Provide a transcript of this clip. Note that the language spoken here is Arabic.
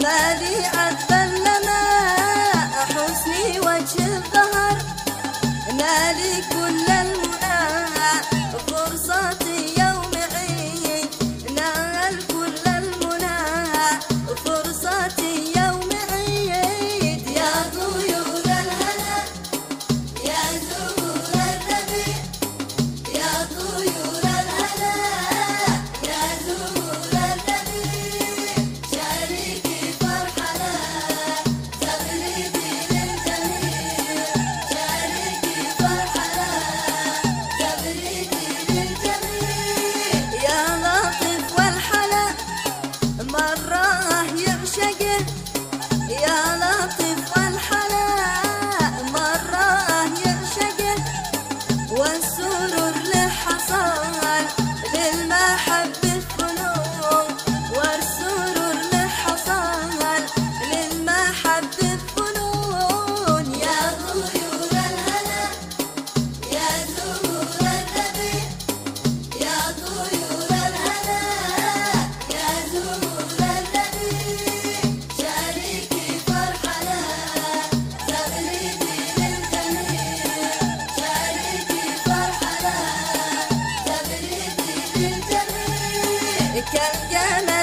مالي أقبل لما حسني وجه الظهر، نالي كل المنى فرصتي يوم عيد، نال كل المنى فرصتي يوم عيد. يا طيور الهنا يا زهور الربيع، يا طيور الهنا يا زهور الربيع، شاركي فرحنا تغريدي للجميع، شاركي فرحنا تغريدي للجميع. يا لطيف والحلا مرة يعشقه، يا لطيف والحلا مرة يعشقه، والسرور له حصل للمحبة فنون، والسرور له حصل للمحبة فنون. يا طيور الهنا يا زهور الربيع، يا طيور الهنا يا زهور الربيع، شاركي فرحنا تغريدي للجميع، شاركي فرحنا تغريدي للجميع. كالجمال